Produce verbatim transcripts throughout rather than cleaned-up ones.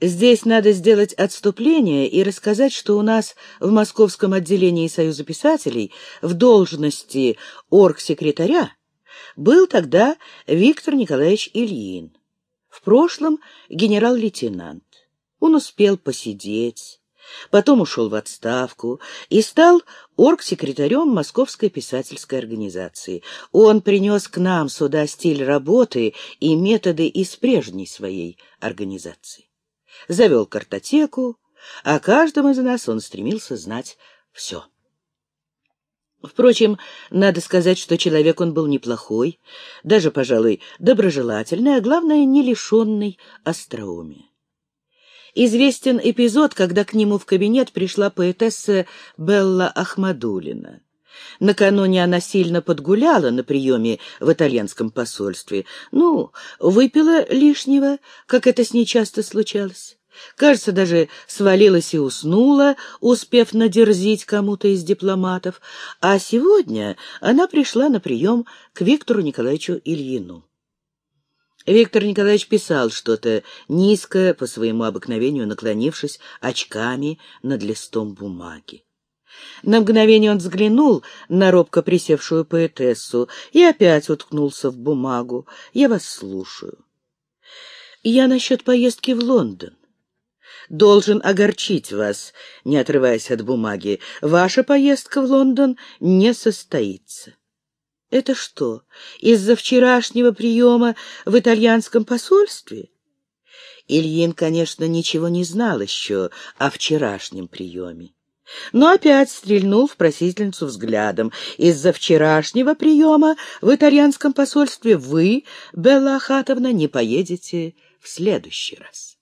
Здесь надо сделать отступление и рассказать, что у нас в Московском отделении Союза писателей в должности оргсекретаря был тогда Виктор Николаевич Ильин, в прошлом генерал-лейтенант. Он успел посидеть, потом ушел в отставку и стал оргсекретарем Московской писательской организации. Он принес к нам сюда стиль работы и методы из прежней своей организации. Завел картотеку, о каждом из нас он стремился знать все. Впрочем, надо сказать, что человек он был неплохой, даже, пожалуй, доброжелательный, а главное, не лишенный остроумия. Известен эпизод, когда к нему в кабинет пришла поэтесса Белла Ахмадуллина. Накануне она сильно подгуляла на приеме в итальянском посольстве. Ну, выпила лишнего, как это с ней часто случалось. Кажется, даже свалилась и уснула, успев надерзить кому-то из дипломатов. А сегодня она пришла на прием к Виктору Николаевичу Ильину. Виктор Николаевич писал что-то, низко, по своему обыкновению наклонившись очками над листом бумаги. На мгновение он взглянул на робко присевшую поэтессу и опять уткнулся в бумагу. «Я вас слушаю. Я насчет поездки в Лондон. Должен огорчить вас, не отрываясь от бумаги. Ваша поездка в Лондон не состоится». «Это что, из-за вчерашнего приема в итальянском посольстве?» Ильин, конечно, ничего не знал еще о вчерашнем приеме, но опять стрельнул в просительницу взглядом. «Из-за вчерашнего приема в итальянском посольстве вы, Белла Ахатовна, не поедете в следующий раз».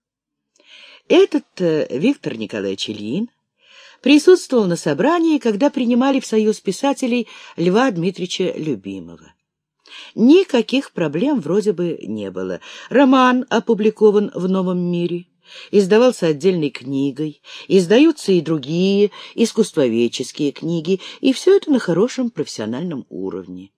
Этот-то Виктор Николаевич Ильин присутствовал на собрании, когда принимали в Союз писателей Льва Дмитриевича Любимого. Никаких проблем вроде бы не было. Роман опубликован в «Новом мире», издавался отдельной книгой, издаются и другие искусствоведческие книги, и все это на хорошем профессиональном уровне.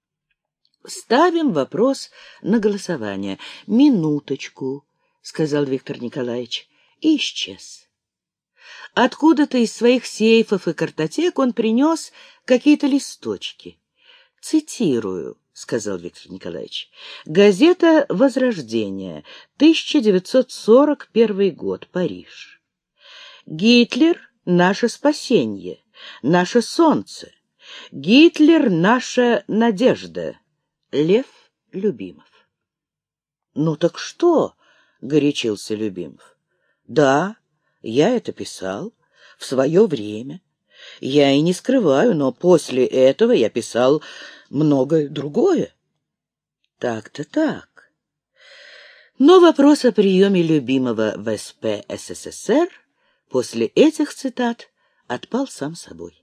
«Ставим вопрос на голосование». «Минуточку», — сказал Виктор Николаевич, и исчез. Откуда-то из своих сейфов и картотек он принес какие-то листочки. «Цитирую», — сказал Виктор Николаевич, — «газета «Возрождение», тысяча девятьсот сорок первый год, Париж. Гитлер — наше спасение, наше солнце. Гитлер — наша надежда. Лев Любимов». «Ну так что?» — горячился Любимов. «Да, я это писал в свое время. Я и не скрываю, но после этого я писал многое другое». Так-то так. Но вопрос о приеме Любимого в эс пэ эс эс эс эр после этих цитат отпал сам собой.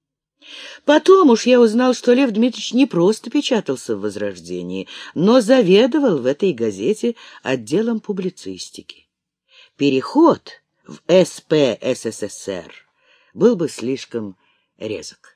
Потом уж я узнал, что Лев Дмитриевич не просто печатался в «Возрождении», но заведовал в этой газете отделом публицистики. Переход в эс пэ эс эс эс эр был бы слишком резок.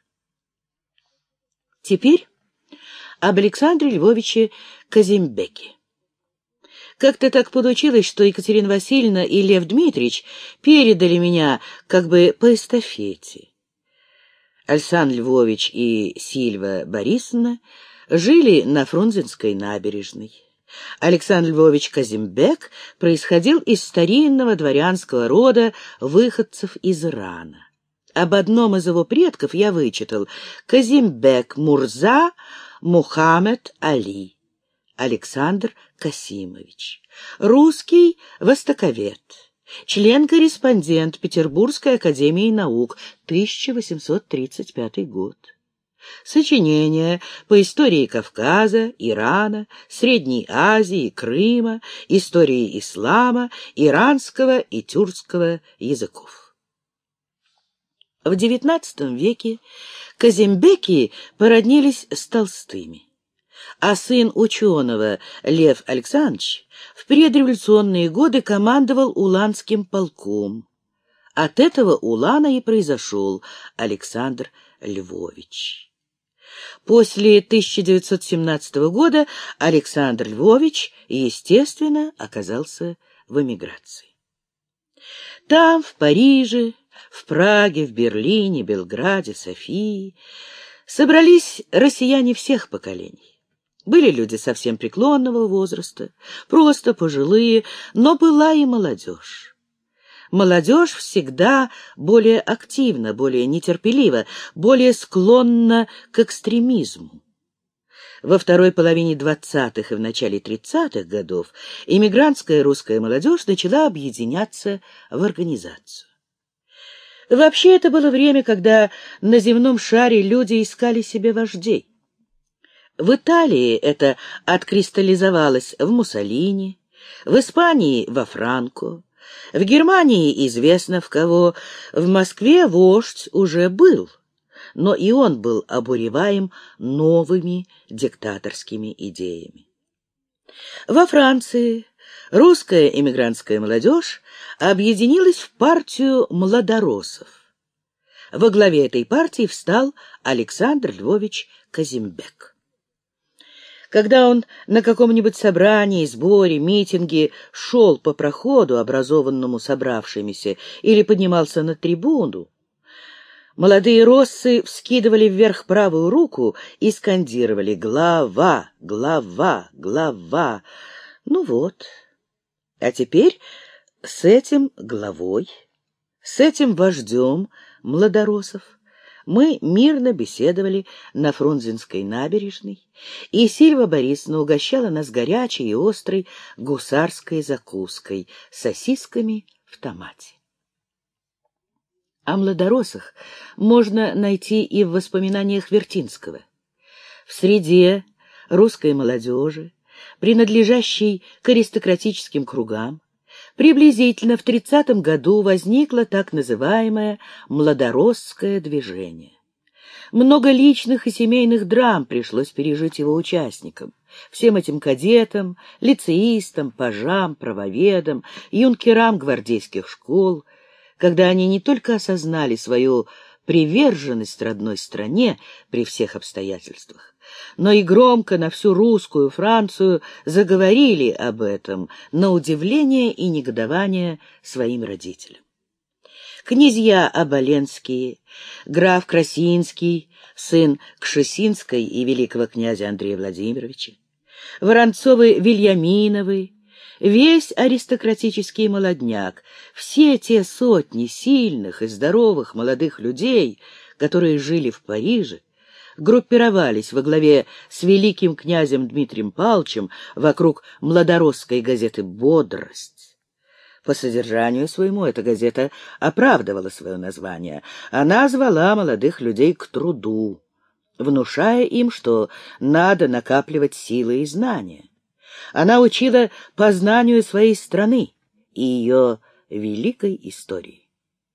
Теперь об Александре Львовиче Казимбеке. Как-то так получилось, что Екатерина Васильевна и Лев Дмитриевич передали меня как бы по эстафете. Александр Львович и Сильва Борисовна жили на Фрунзенской набережной. Александр Львович Казимбек происходил из старинного дворянского рода выходцев из Ирана. Об одном из его предков я вычитал: Казимбек Мурза Мухаммед Али, Александр Касимович, русский востоковед, член-корреспондент Петербургской академии наук, тысяча восемьсот тридцать пятый год. Сочинения по истории Кавказа, Ирана, Средней Азии, Крыма, истории ислама, иранского и тюркского языков. В девятнадцатом веке Казимбеки породнились с Толстыми, а сын ученого Лев Александрович в предреволюционные годы командовал Уланским полком. От этого Улана и произошел Александр Львович. После тысяча девятьсот семнадцатого года Александр Львович, естественно, оказался в эмиграции. Там, в Париже, в Праге, в Берлине, Белграде, Софии собрались россияне всех поколений. Были люди совсем преклонного возраста, просто пожилые, но была и молодежь. Молодежь всегда более активна, более нетерпелива, более склонна к экстремизму. Во второй половине двадцатых и в начале тридцатых годов эмигрантская русская молодежь начала объединяться в организацию. Вообще это было время, когда на земном шаре люди искали себе вождей. В Италии это откристаллизовалось в Муссолини, в Испании — во Франко, в Германии известно в кого, в Москве вождь уже был, но и он был обуреваем новыми диктаторскими идеями. Во Франции русская эмигрантская молодежь объединилась в партию младороссов. Во главе этой партии встал Александр Львович Казимбек. Когда он на каком-нибудь собрании, сборе, митинге шел по проходу, образованному собравшимися, или поднимался на трибуну, молодые россы вскидывали вверх правую руку и скандировали «Глава! Глава! Глава!». Ну вот. А теперь с этим главой, с этим вождем младороссов мы мирно беседовали на Фрунзенской набережной, и Сильва Борисовна угощала нас горячей и острой гусарской закуской, сосисками в томате. О младороссах можно найти и в воспоминаниях Вертинского. В среде русской молодежи, принадлежащей к аристократическим кругам, приблизительно в тридцатом году возникло так называемое младороссское движение. Много личных и семейных драм пришлось пережить его участникам, всем этим кадетам, лицеистам, пажам, правоведам, юнкерам гвардейских школ, когда они не только осознали свою приверженность родной стране при всех обстоятельствах, но и громко на всю русскую Францию заговорили об этом, на удивление и негодование своим родителям. Князья Оболенские, граф Красинский, сын Кшесинской и великого князя Андрея Владимировича, Воронцовы-Вильяминовы, весь аристократический молодняк, все те сотни сильных и здоровых молодых людей, которые жили в Париже, группировались во главе с великим князем Дмитрием Павловичем вокруг младоросской газеты «Бодрость». По содержанию своему эта газета оправдывала свое название. Она звала молодых людей к труду, внушая им, что надо накапливать силы и знания. Она учила познанию своей страны и ее великой истории.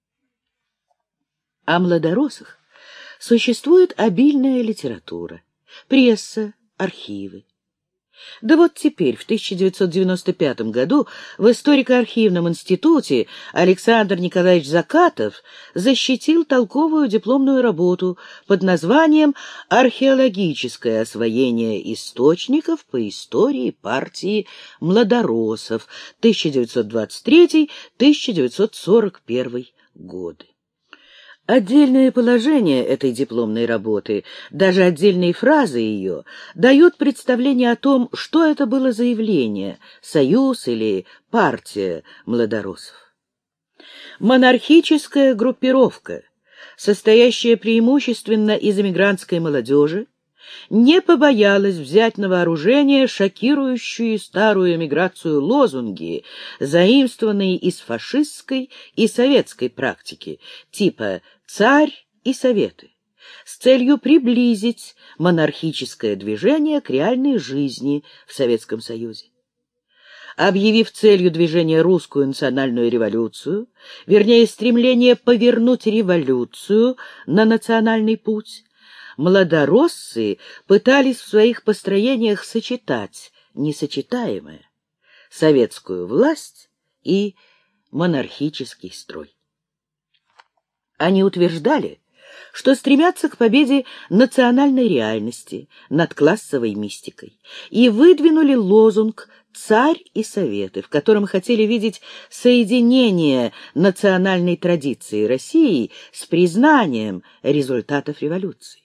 О младороссах существует обильная литература, пресса, архивы. Да вот теперь, в тысяча девятьсот девяносто пятом году, в историко-архивном институте Александр Николаевич Закатов защитил толковую дипломную работу под названием «Археологическое освоение источников по истории партии младороссов тысяча девятьсот двадцать третий — тысяча девятьсот сорок первый годы». Отдельное положение этой дипломной работы, даже отдельные фразы ее, дают представление о том, что это было за явление, союз или партия младороссов. Монархическая группировка, состоящая преимущественно из эмигрантской молодежи, не побоялась взять на вооружение шокирующую старую эмиграцию лозунги, заимствованные из фашистской и советской практики, типа «Царь и Советы», с целью приблизить монархическое движение к реальной жизни в Советском Союзе. Объявив целью движения русскую национальную революцию, вернее, стремление повернуть революцию на национальный путь, младороссы пытались в своих построениях сочетать несочетаемое — советскую власть и монархический строй. Они утверждали, что стремятся к победе национальной реальности над классовой мистикой, и выдвинули лозунг «Царь и Советы», в котором хотели видеть соединение национальной традиции России с признанием результатов революции.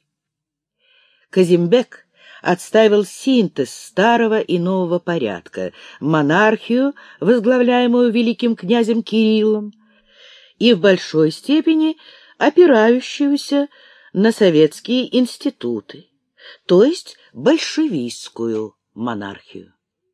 Казимбек отстаивал синтез старого и нового порядка, монархию, возглавляемую великим князем Кириллом, и в большой степени опирающуюся на советские институты, то есть большевистскую монархию.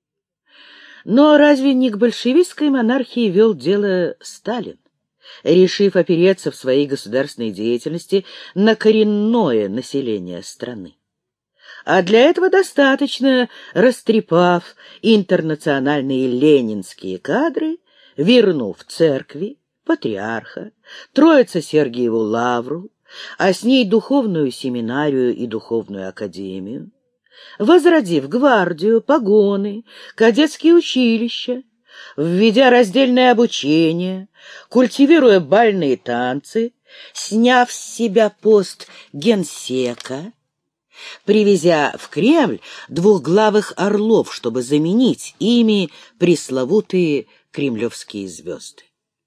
Но разве не к большевистской монархии вел дело Сталин, решив опереться в своей государственной деятельности на коренное население страны? А для этого достаточно, растрепав интернациональные ленинские кадры, вернув церкви, патриарха, Троице-Сергиеву лавру, а с ней духовную семинарию и духовную академию, возродив гвардию, погоны, кадетские училища, введя раздельное обучение, культивируя бальные танцы, сняв с себя пост генсека, привезя в Кремль двухглавых орлов, чтобы заменить ими пресловутые кремлевские звезды.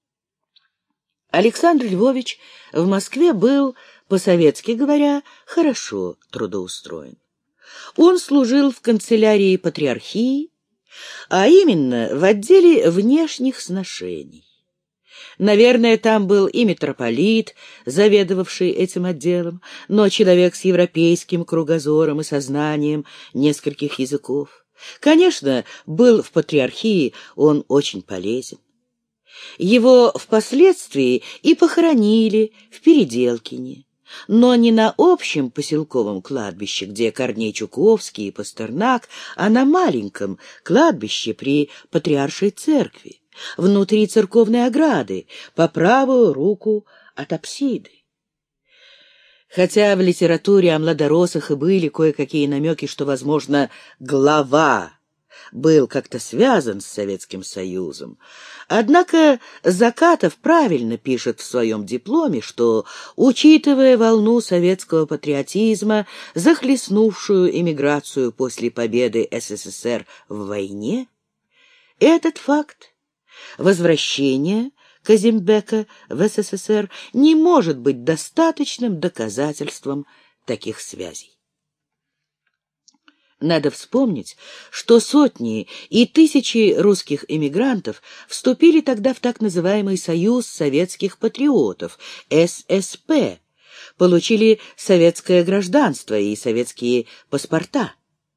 Александр Львович в Москве был, по-советски говоря, хорошо трудоустроен. Он служил в канцелярии патриархии, а именно в отделе внешних сношений. Наверное, там был и митрополит, заведовавший этим отделом, но человек с европейским кругозором и сознанием нескольких языков. Конечно, был в патриархии он очень полезен. Его впоследствии и похоронили в Переделкине, но не на общем поселковом кладбище, где Корней Чуковский и Пастернак, а на маленьком кладбище при Патриаршей церкви, внутри церковной ограды, по правую руку от апсиды. Хотя в литературе о младоросах и были кое-какие намеки, что, возможно, глава был как-то связан с Советским Союзом, однако Закатов правильно пишет в своем дипломе, что, учитывая волну советского патриотизма, захлестнувшую эмиграцию после победы СССР в войне, этот факт возвращения Казимбека в СССР не может быть достаточным доказательством таких связей. Надо вспомнить, что сотни и тысячи русских эмигрантов вступили тогда в так называемый Союз советских патриотов, эс эс пэ, получили советское гражданство и советские паспорта.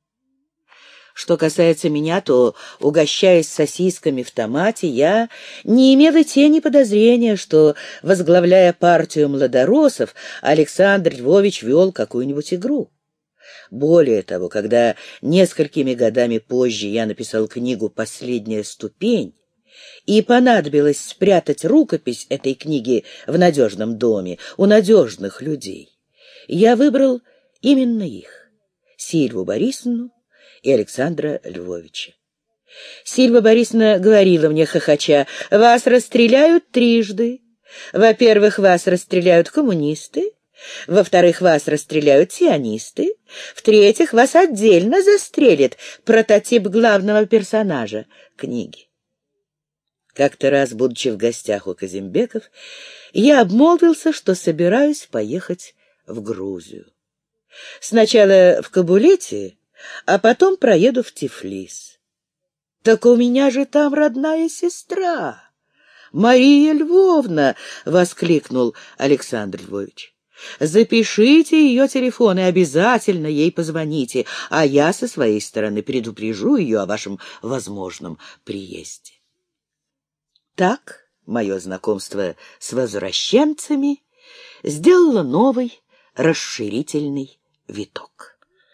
Что касается меня, то, угощаясь сосисками в томате, я не имела тени подозрения, что, возглавляя партию младоросов, Александр Львович вел какую-нибудь игру. Более того, когда несколькими годами позже я написал книгу «Последняя ступень», и понадобилось спрятать рукопись этой книги в надежном доме у надежных людей, я выбрал именно их — Сильву Борисовну и Александра Львовича. Сильва Борисовна говорила мне, хохоча: «Вас расстреляют трижды. Во-первых, вас расстреляют коммунисты, во-вторых, вас расстреляют сионисты, в-третьих, вас отдельно застрелит прототип главного персонажа книги». Как-то раз, будучи в гостях у Казимбеков, я обмолвился, что собираюсь поехать в Грузию. Сначала в Кабулете, а потом проеду в Тифлис. «Так у меня же там родная сестра, Мария Львовна!» — воскликнул Александр Львович. «Запишите ее телефон и обязательно ей позвоните, а я со своей стороны предупрежу ее о вашем возможном приезде». Так мое знакомство с возвращенцами сделало новый расширительный виток.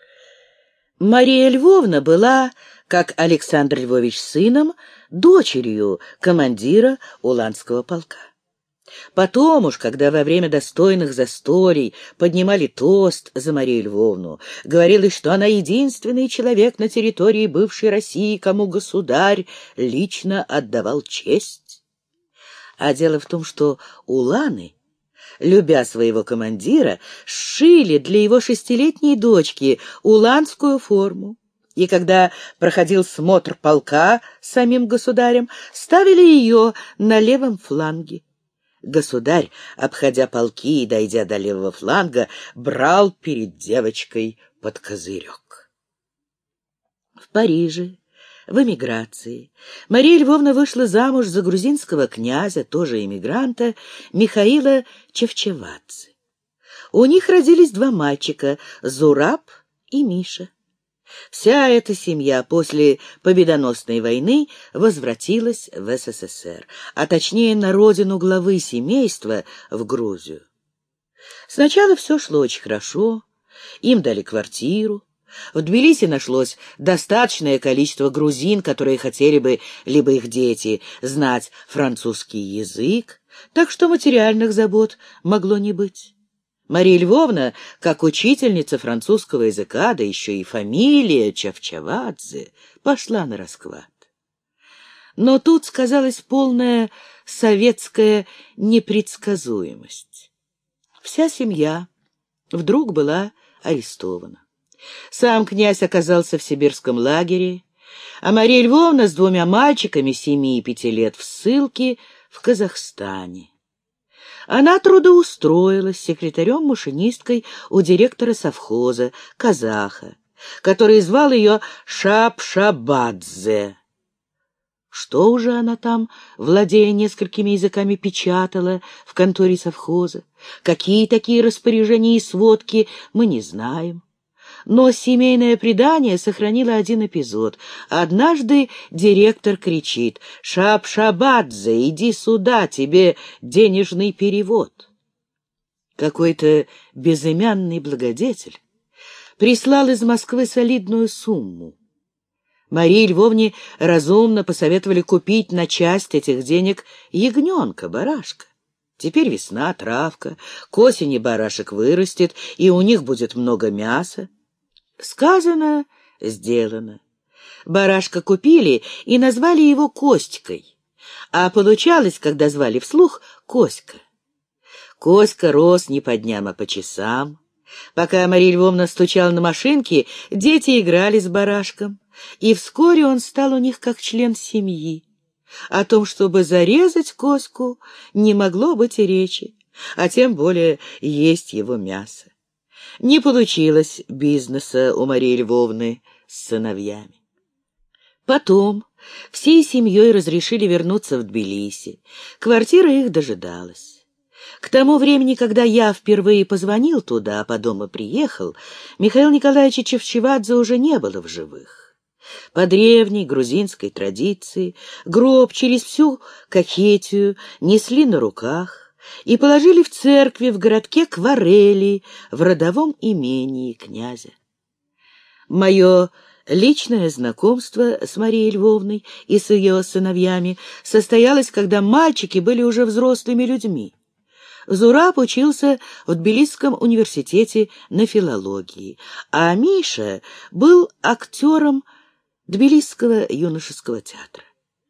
Мария Львовна была, как Александр Львович сыном, дочерью командира Уланского полка. Потом уж, когда во время достойных застолий поднимали тост за Марию Львовну, говорилось, что она единственный человек на территории бывшей России, кому государь лично отдавал честь. А дело в том, что уланы, любя своего командира, сшили для его шестилетней дочки уланскую форму. И когда проходил смотр полка с самим государем, ставили ее на левом фланге. Государь, обходя полки и дойдя до левого фланга, брал перед девочкой под козырек. В Париже, в эмиграции, Мария Львовна вышла замуж за грузинского князя, тоже эмигранта, Михаила Чевчевадзе. У них родились два мальчика — Зураб и Миша. Вся эта семья после победоносной войны возвратилась в СССР, а точнее на родину главы семейства, в Грузию. Сначала все шло очень хорошо, им дали квартиру. В Тбилиси нашлось достаточное количество грузин, которые хотели бы, либо их дети, знать французский язык, так что материальных забот могло не быть. Мария Львовна, как учительница французского языка, да еще и фамилия Чевчевадзе, пошла на расклад. Но тут сказалась полная советская непредсказуемость. Вся семья вдруг была арестована. Сам князь оказался в сибирском лагере, а Мария Львовна с двумя мальчиками семи и пяти лет в ссылке в Казахстане. Она трудоустроилась секретарем-машинисткой у директора совхоза, казаха, который звал ее Шапшабадзе. Что уже она там, владея несколькими языками, печатала в конторе совхоза? Какие такие распоряжения и сводки, мы не знаем. Но семейное предание сохранило один эпизод. Однажды директор кричит: «Шапшабадзе, иди сюда, тебе денежный перевод». Какой-то безымянный благодетель прислал из Москвы солидную сумму. Марии Львовне разумно посоветовали купить на часть этих денег ягненка, барашка. Теперь весна, травка, к осени барашек вырастет, и у них будет много мяса. Сказано, сделано. Барашка купили и назвали его Костькой, а получалось, когда звали вслух, Коська. Коська рос не по дням, а по часам. Пока Мария Львовна стучала на машинке, дети играли с барашком, и вскоре он стал у них как член семьи. О том, чтобы зарезать Коську, не могло быть и речи, а тем более есть его мясо. Не получилось бизнеса у Марии Львовны с сыновьями. Потом всей семьей разрешили вернуться в Тбилиси. Квартира их дожидалась. К тому времени, когда я впервые позвонил туда, а потом и приехал, Михаила Николаевича Чевчевадзе уже не было в живых. По древней грузинской традиции гроб через всю Кахетию несли на руках и положили в церкви в городке Кварели, в родовом имении князя. Мое личное знакомство с Марией Львовной и с ее сыновьями состоялось, когда мальчики были уже взрослыми людьми. Зураб учился в Тбилисском университете на филологии, а Миша был актером Тбилисского юношеского театра.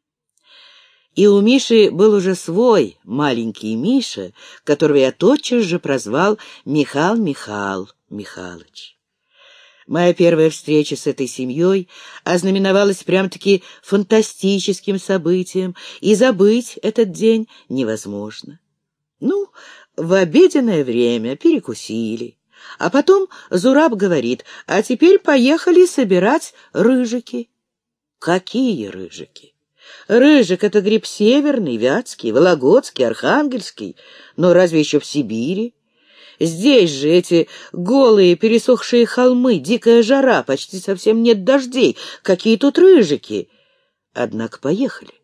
И у Миши был уже свой маленький Миша, которого я тотчас же прозвал Михал Михал Михалыч. Моя первая встреча с этой семьей ознаменовалась прям-таки фантастическим событием, и забыть этот день невозможно. Ну, в обеденное время перекусили, а потом Зураб говорит: «А теперь поехали собирать рыжики». Какие рыжики? Рыжик — это гриб северный, вятский, вологодский, архангельский, но разве еще в Сибири? Здесь же эти голые пересохшие холмы, дикая жара, почти совсем нет дождей. Какие тут рыжики? Однако поехали.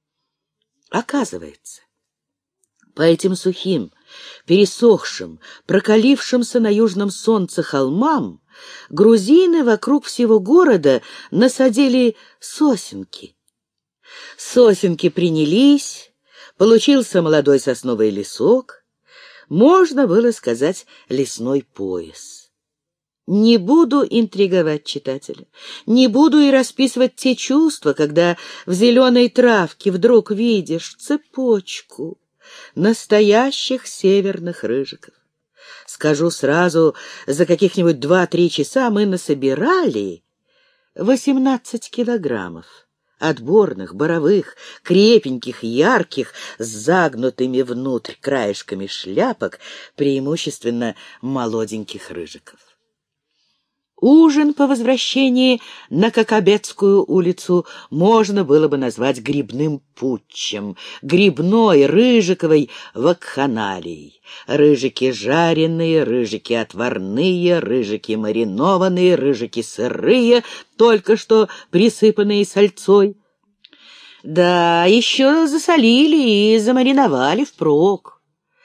Оказывается, по этим сухим, пересохшим, прокалившимся на южном солнце холмам грузины вокруг всего города насадили сосенки. Сосенки принялись, получился молодой сосновый лесок, можно было сказать, лесной пояс. Не буду интриговать читателя, не буду и расписывать те чувства, когда в зеленой травке вдруг видишь цепочку настоящих северных рыжиков. Скажу сразу, за каких-нибудь два-три часа мы насобирали восемнадцать килограммов. Отборных, боровых, крепеньких, ярких, с загнутыми внутрь краешками шляпок, преимущественно молоденьких рыжиков. Ужин по возвращении на Кокобедскую улицу можно было бы назвать грибным путчем, грибной, рыжиковой вакханалией. Рыжики жареные, рыжики отварные, рыжики маринованные, рыжики сырые, только что присыпанные сальцой. Да, еще засолили и замариновали впрок.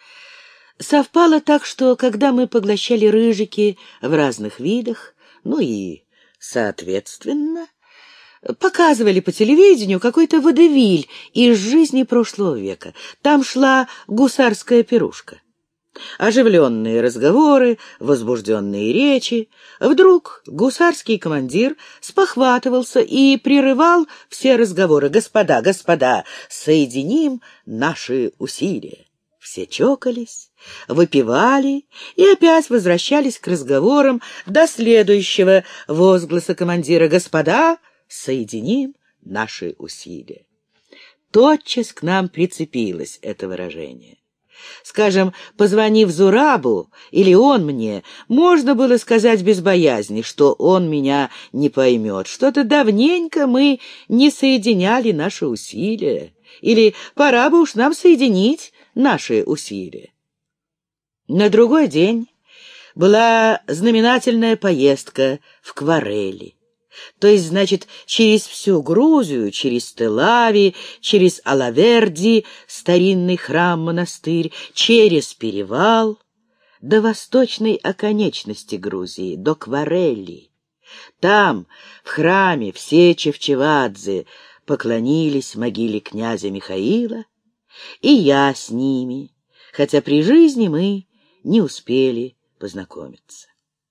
Совпало так, что когда мы поглощали рыжики в разных видах, ну и, соответственно, показывали по телевидению какой-то водевиль из жизни прошлого века. Там шла гусарская пирушка. Оживленные разговоры, возбужденные речи. Вдруг гусарский командир спохватывался и прерывал все разговоры. «Господа, господа, соединим наши усилия». Все чокались, выпивали и опять возвращались к разговорам до следующего возгласа командира: «Господа, соединим наши усилия». Тотчас к нам прицепилось это выражение. Скажем, позвонив Зурабу, или он мне, можно было сказать без боязни, что он меня не поймет. Что-то давненько мы не соединяли наши усилия. Или пора бы уж нам соединить наши усилия. На другой день была знаменательная поездка в Кварели. То есть, значит, через всю Грузию, через Телави, через Алаверди, старинный храм-монастырь, через перевал, до восточной оконечности Грузии, до Кварели. Там, в храме, все чевчевадзе поклонились могиле князя Михаила, и я с ними, хотя при жизни мы не успели познакомиться.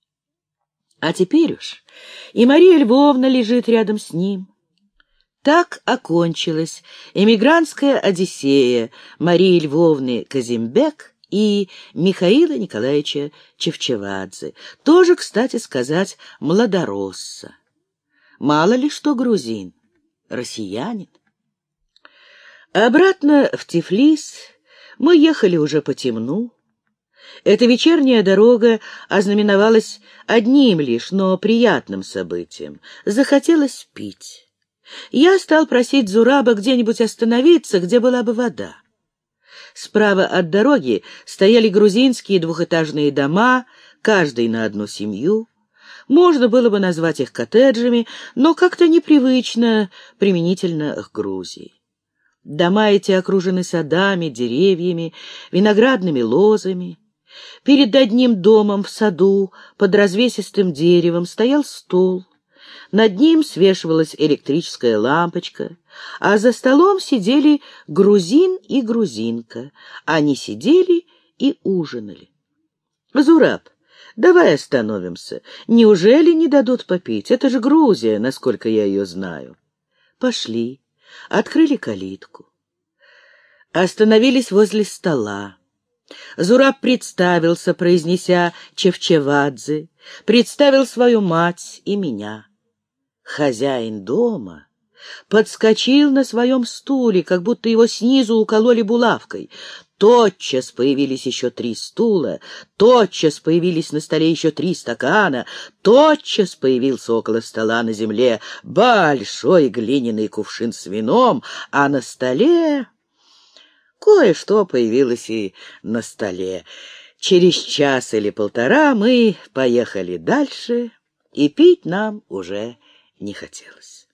А теперь уж и Мария Львовна лежит рядом с ним. Так окончилась эмигрантская одиссея Марии Львовны Казимбек и Михаила Николаевича Чевчевадзе, тоже, кстати сказать, младоросса. Мало ли что грузин, россиянин. Обратно в Тифлис мы ехали уже по темну. Эта вечерняя дорога ознаменовалась одним лишь, но приятным событием. Захотелось пить. Я стал просить Зураба где-нибудь остановиться, где была бы вода. Справа от дороги стояли грузинские двухэтажные дома, каждый на одну семью. Можно было бы назвать их коттеджами, но как-то непривычно применительно к Грузии. Дома эти окружены садами, деревьями, виноградными лозами. Перед одним домом в саду под развесистым деревом стоял стол. Над ним свешивалась электрическая лампочка, а за столом сидели грузин и грузинка. Они сидели и ужинали. «Зураб, давай остановимся. Неужели не дадут попить? Это же Грузия, насколько я ее знаю». Пошли, открыли калитку. Остановились возле стола. Зураб представился, произнеся Чевчевадзе, представил свою мать и меня. Хозяин дома подскочил на своем стуле, как будто его снизу укололи булавкой. Тотчас появились еще три стула, тотчас появились на столе еще три стакана, тотчас появился около стола на земле большой глиняный кувшин с вином, а на столе... Кое-что появилось и на столе. Через час или полтора мы поехали дальше, и пить нам уже не хотелось.